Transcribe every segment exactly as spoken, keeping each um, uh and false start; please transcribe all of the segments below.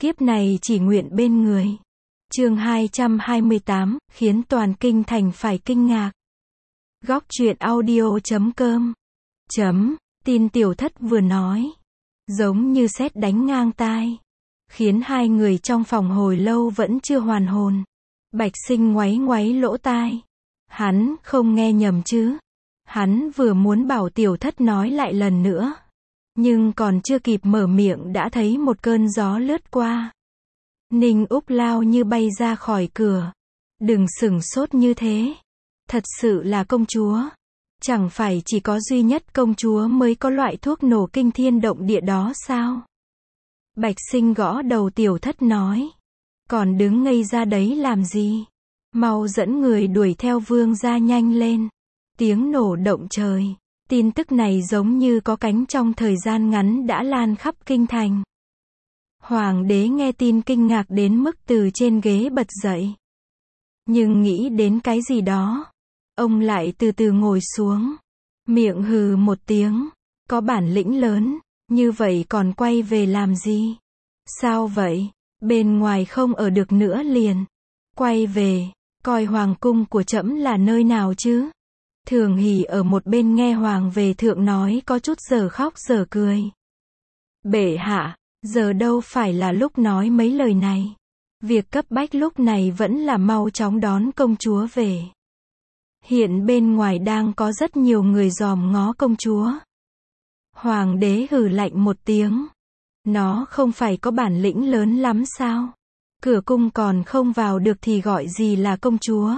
Kiếp này chỉ nguyện bên người. Chương hai trăm hai mươi tám, khiến toàn kinh thành phải kinh ngạc. Góc truyện audio chấm com. Chấm, tin tiểu thất vừa nói. Giống như sét đánh ngang tai. Khiến hai người trong phòng hồi lâu vẫn chưa hoàn hồn. Bạch Sinh ngoáy ngoáy lỗ tai. Hắn không nghe nhầm chứ. Hắn vừa muốn bảo tiểu thất nói lại lần nữa. Nhưng còn chưa kịp mở miệng đã thấy một cơn gió lướt qua. Ninh Úc lao như bay ra khỏi cửa. Đừng sửng sốt như thế. Thật sự là công chúa. Chẳng phải chỉ có duy nhất công chúa mới có loại thuốc nổ kinh thiên động địa đó sao? Bạch Sinh gõ đầu tiểu thất nói. Còn đứng ngây ra đấy làm gì? Mau dẫn người đuổi theo vương gia nhanh lên. Tiếng nổ động trời. Tin tức này giống như có cánh trong thời gian ngắn đã lan khắp kinh thành. Hoàng đế nghe tin kinh ngạc đến mức từ trên ghế bật dậy. Nhưng nghĩ đến cái gì đó. Ông lại từ từ ngồi xuống. Miệng hừ một tiếng. Có bản lĩnh lớn, như vậy còn quay về làm gì? Sao vậy? Bên ngoài không ở được nữa liền. Quay về, coi hoàng cung của trẫm là nơi nào chứ? Thường Hỷ ở một bên nghe hoàng về thượng nói có chút giờ khóc giờ cười. Bệ hạ, giờ đâu phải là lúc nói mấy lời này. Việc cấp bách lúc này vẫn là mau chóng đón công chúa về. Hiện bên ngoài đang có rất nhiều người dòm ngó công chúa. Hoàng đế hừ lạnh một tiếng. Nó không phải có bản lĩnh lớn lắm sao? Cửa cung còn không vào được thì gọi gì là công chúa?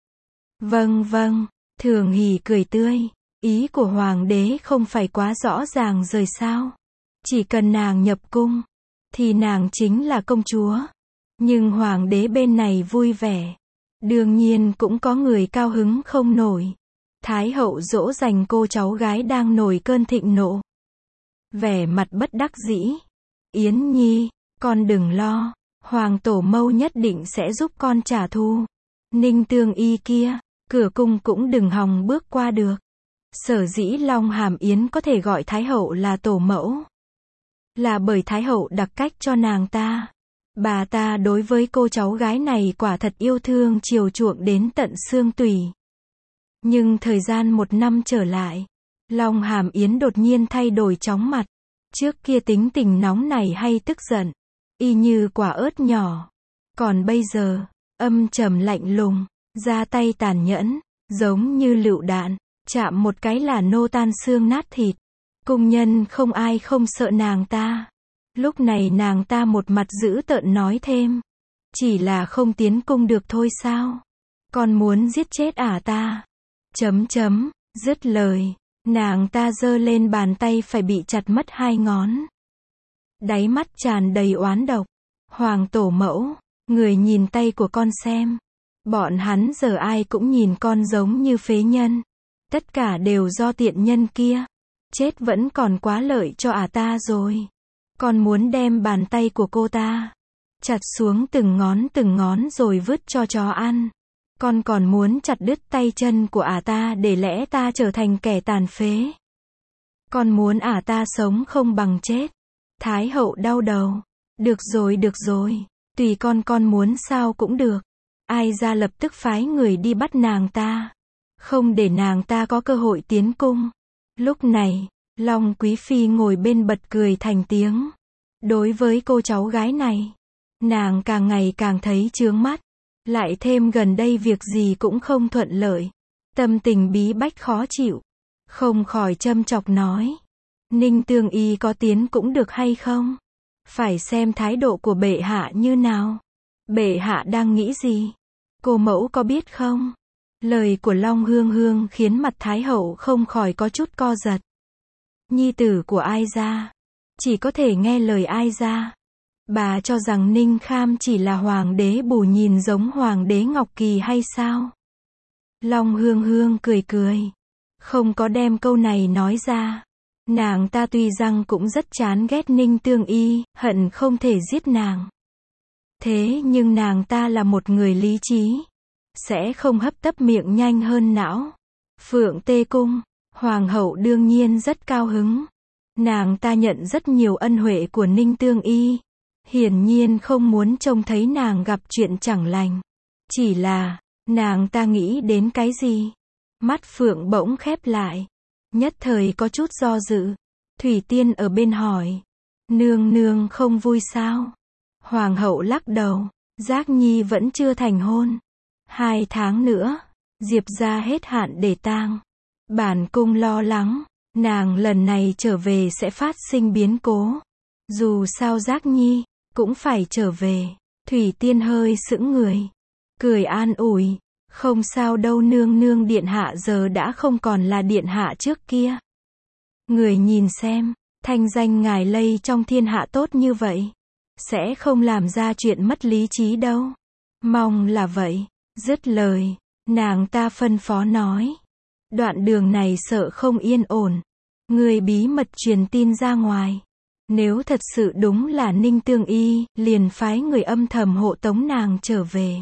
Vâng vâng, Thường Hỷ cười tươi. Ý của hoàng đế không phải quá rõ ràng rồi sao? Chỉ cần nàng nhập cung, thì nàng chính là công chúa. Nhưng hoàng đế bên này vui vẻ. Đương nhiên cũng có người cao hứng không nổi. Thái hậu dỗ dành cô cháu gái đang nổi cơn thịnh nộ. Vẻ mặt bất đắc dĩ. Yến Nhi, con đừng lo. Hoàng tổ mâu nhất định sẽ giúp con trả thù. Ninh Tương Y kia, cửa cung cũng đừng hòng bước qua được. Sở dĩ Long Hàm Yến có thể gọi Thái hậu là tổ mẫu. Là bởi Thái hậu đặc cách cho nàng ta. Bà ta đối với cô cháu gái này quả thật yêu thương chiều chuộng đến tận xương tủy. Nhưng thời gian một năm trở lại, Long Hàm Yến đột nhiên thay đổi chóng mặt. Trước kia tính tình nóng nảy hay tức giận, y như quả ớt nhỏ. Còn bây giờ, âm trầm lạnh lùng, ra tay tàn nhẫn, giống như lựu đạn, chạm một cái là nô tan xương nát thịt. Cung nhân không ai không sợ nàng ta. Lúc này nàng ta một mặt dữ tợn nói thêm. Chỉ là không tiến cung được thôi sao? Con muốn giết chết ả ta. Chấm chấm, dứt lời. Nàng ta giơ lên bàn tay phải bị chặt mất hai ngón. Đáy mắt tràn đầy oán độc. Hoàng tổ mẫu, người nhìn tay của con xem. Bọn hắn giờ ai cũng nhìn con giống như phế nhân. Tất cả đều do tiện nhân kia. Chết vẫn còn quá lợi cho ả ta rồi. Con muốn đem bàn tay của cô ta chặt xuống từng ngón từng ngón rồi vứt cho chó ăn. Con còn muốn chặt đứt tay chân của ả ta để lẽ ta trở thành kẻ tàn phế. Con muốn ả ta sống không bằng chết. Thái hậu đau đầu. Được rồi được rồi. Tùy con con muốn sao cũng được. Ai ra lập tức phái người đi bắt nàng ta. Không để nàng ta có cơ hội tiến cung. Lúc này, Long Quý Phi ngồi bên bật cười thành tiếng. Đối với cô cháu gái này, nàng càng ngày càng thấy chướng mắt. Lại thêm gần đây việc gì cũng không thuận lợi. Tâm tình bí bách khó chịu. Không khỏi châm chọc nói. Ninh Tương Y có tiến cũng được hay không? Phải xem thái độ của bệ hạ như nào. Bệ hạ đang nghĩ gì? Cô mẫu có biết không? Lời của Long Hương Hương khiến mặt Thái hậu không khỏi có chút co giật. Nhi tử của ai ra? Chỉ có thể nghe lời ai ra? Bà cho rằng Ninh Kham chỉ là hoàng đế bù nhìn giống hoàng đế Ngọc Kỳ hay sao? Long Hương Hương cười cười. Không có đem câu này nói ra. Nàng ta tuy rằng cũng rất chán ghét Ninh Tương Y, hận không thể giết nàng. Thế nhưng nàng ta là một người lý trí. Sẽ không hấp tấp miệng nhanh hơn não. Phượng Tê Cung, hoàng hậu đương nhiên rất cao hứng. Nàng ta nhận rất nhiều ân huệ của Ninh Tương Y. Hiển nhiên không muốn trông thấy nàng gặp chuyện chẳng lành. Chỉ là, nàng ta nghĩ đến cái gì? Mắt Phượng bỗng khép lại. Nhất thời có chút do dự. Thủy Tiên ở bên hỏi. Nương nương không vui sao? Hoàng hậu lắc đầu. Giác Nhi vẫn chưa thành hôn. Hai tháng nữa, Diệp gia hết hạn để tang. Bản cung lo lắng, nàng lần này trở về sẽ phát sinh biến cố. Dù sao Giác Nhi cũng phải trở về. Thủy Tiên hơi sững người, cười an ủi, không sao đâu nương nương điện hạ giờ đã không còn là điện hạ trước kia. Người nhìn xem, thanh danh ngài lây trong thiên hạ tốt như vậy, sẽ không làm ra chuyện mất lý trí đâu. Mong là vậy. Dứt lời, nàng ta phân phó nói. Đoạn đường này sợ không yên ổn. Người bí mật truyền tin ra ngoài. Nếu thật sự đúng là Ninh Tương Y, liền phái người âm thầm hộ tống nàng trở về.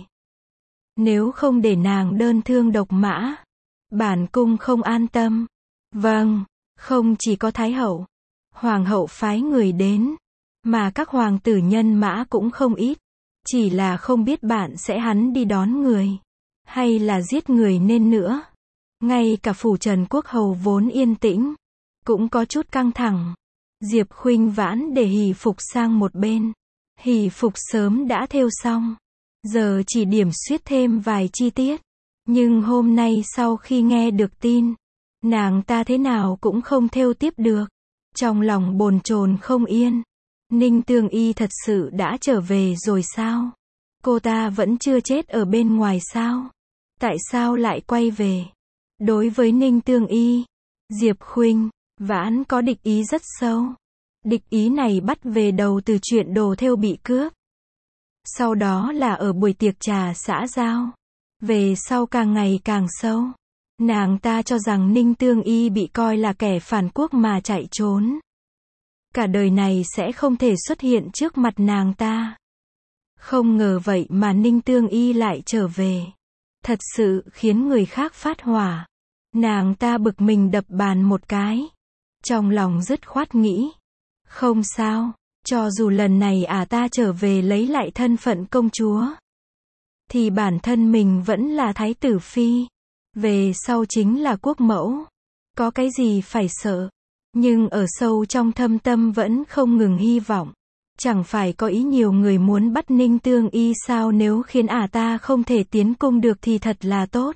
Nếu không để nàng đơn thương độc mã, bản cung không an tâm. Vâng, không chỉ có Thái hậu, Hoàng hậu phái người đến, mà các hoàng tử nhân mã cũng không ít. Chỉ là không biết bạn sẽ hắn đi đón người, hay là giết người nên nữa. Ngay cả phủ Trần Quốc Hầu vốn yên tĩnh, cũng có chút căng thẳng. Diệp Khuynh vãn để hỷ phục sang một bên. Hỷ phục sớm đã thêu xong, giờ chỉ điểm xuyết thêm vài chi tiết. Nhưng hôm nay sau khi nghe được tin, nàng ta thế nào cũng không thêu tiếp được. Trong lòng bồn chồn không yên. Ninh Tương Y thật sự đã trở về rồi sao? Cô ta vẫn chưa chết ở bên ngoài sao? Tại sao lại quay về? Đối với Ninh Tương Y, Diệp Khuynh vãn có địch ý rất sâu. Địch ý này bắt về đầu từ chuyện đồ thêu bị cướp. Sau đó là ở buổi tiệc trà xã giao. Về sau càng ngày càng sâu. Nàng ta cho rằng Ninh Tương Y bị coi là kẻ phản quốc mà chạy trốn. Cả đời này sẽ không thể xuất hiện trước mặt nàng ta. Không ngờ vậy mà Ninh Tương Y lại trở về. Thật sự khiến người khác phát hỏa. Nàng ta bực mình đập bàn một cái. Trong lòng dứt khoát nghĩ. Không sao, cho dù lần này ả ta trở về lấy lại thân phận công chúa, thì bản thân mình vẫn là thái tử phi. Về sau chính là quốc mẫu. Có cái gì phải sợ. Nhưng ở sâu trong thâm tâm vẫn không ngừng hy vọng. Chẳng phải có ý nhiều người muốn bắt Ninh Tương Y sao, nếu khiến ả ta không thể tiến cung được thì thật là tốt.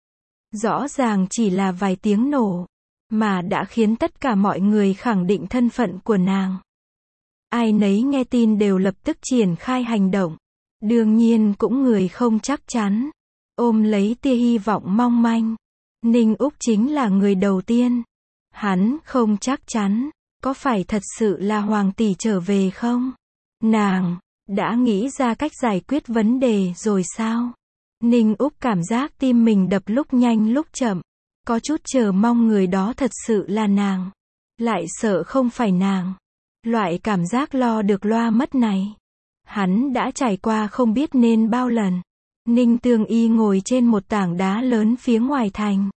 Rõ ràng chỉ là vài tiếng nổ, mà đã khiến tất cả mọi người khẳng định thân phận của nàng. Ai nấy nghe tin đều lập tức triển khai hành động. Đương nhiên cũng người không chắc chắn, ôm lấy tia hy vọng mong manh. Ninh Úc chính là người đầu tiên. Hắn không chắc chắn, có phải thật sự là hoàng tỷ trở về không? Nàng đã nghĩ ra cách giải quyết vấn đề rồi sao? Ninh Úc cảm giác tim mình đập lúc nhanh lúc chậm. Có chút chờ mong người đó thật sự là nàng. Lại sợ không phải nàng. Loại cảm giác lo được loa mất này, hắn đã trải qua không biết nên bao lần. Ninh Tương Y ngồi trên một tảng đá lớn phía ngoài thành.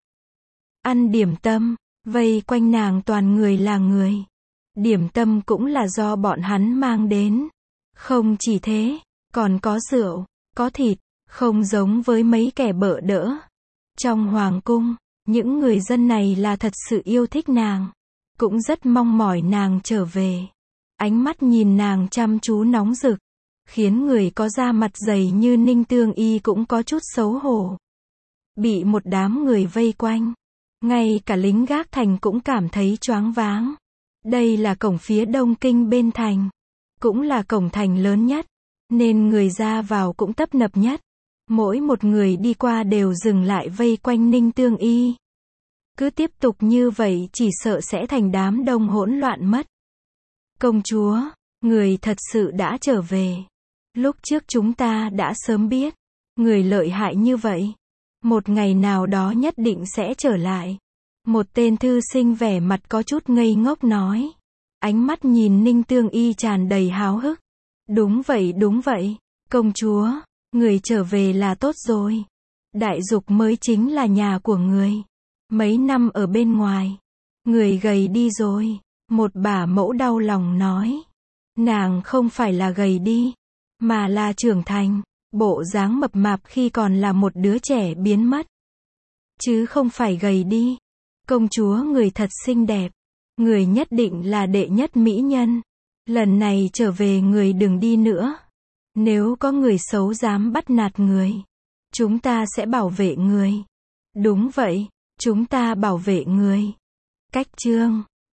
Ăn điểm tâm, vây quanh nàng toàn người là người. Điểm tâm cũng là do bọn hắn mang đến. Không chỉ thế, còn có rượu, có thịt, không giống với mấy kẻ bợ đỡ. Trong hoàng cung, những người dân này là thật sự yêu thích nàng. Cũng rất mong mỏi nàng trở về. Ánh mắt nhìn nàng chăm chú nóng rực, khiến người có da mặt dày như Ninh Tương Y cũng có chút xấu hổ. Bị một đám người vây quanh, ngay cả lính gác thành cũng cảm thấy choáng váng. Đây là cổng phía đông kinh bên thành, cũng là cổng thành lớn nhất, nên người ra vào cũng tấp nập nhất. Mỗi một người đi qua đều dừng lại vây quanh Ninh Tương Y. Cứ tiếp tục như vậy chỉ sợ sẽ thành đám đông hỗn loạn mất. Công chúa, người thật sự đã trở về. Lúc trước chúng ta đã sớm biết, người lợi hại như vậy. Một ngày nào đó nhất định sẽ trở lại. Một tên thư sinh vẻ mặt có chút ngây ngốc nói. Ánh mắt nhìn Ninh Tương Y tràn đầy háo hức. Đúng vậy đúng vậy, công chúa, người trở về là tốt rồi. Đại dục mới chính là nhà của người. Mấy năm ở bên ngoài, người gầy đi rồi. Một bà mẫu đau lòng nói. Nàng không phải là gầy đi, mà là trưởng thành, bộ dáng mập mạp khi còn là một đứa trẻ biến mất. Chứ không phải gầy đi. Công chúa người thật xinh đẹp. Người nhất định là đệ nhất mỹ nhân. Lần này trở về người đừng đi nữa. Nếu có người xấu dám bắt nạt người, chúng ta sẽ bảo vệ người. Đúng vậy, chúng ta bảo vệ người. Cách chương